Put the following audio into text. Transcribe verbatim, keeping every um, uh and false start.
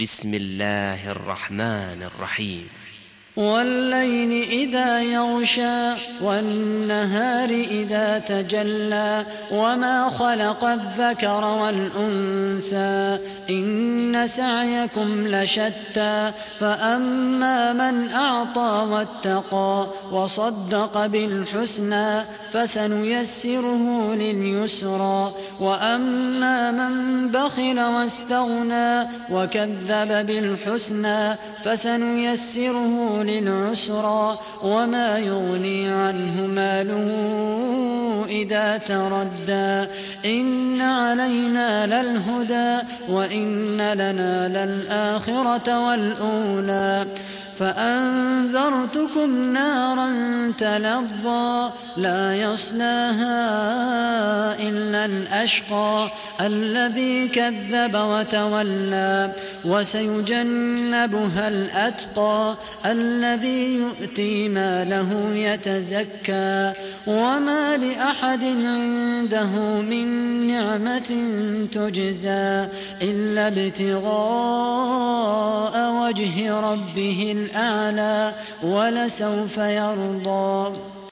بسم الله الرحمن الرحيم. والليل إذا يغشى والنهار إذا تجلى وما خلق الذكر والأنثى إن سعيكم لشتى فأما من أعطى واتقى وصدق بالحسنى فسنيسره لليسرى وأما من بخل واستغنى وكذب بالحسنى فسنيسره للعسرى وما يغني عنه ماله إذا تردى إن علينا للهدى وإن لنا للآخرة والأولى فأنذرتكم نارا تلظى لا يصلاها إلا الأشقى الذي كذب وتولى وسيجنبها الأتقى الذي يؤتي ماله يتزكى وما لأحد عنده من نعمة تجزى إلا ابتغاء وجه ربه الأعلى ولسوف يرضى.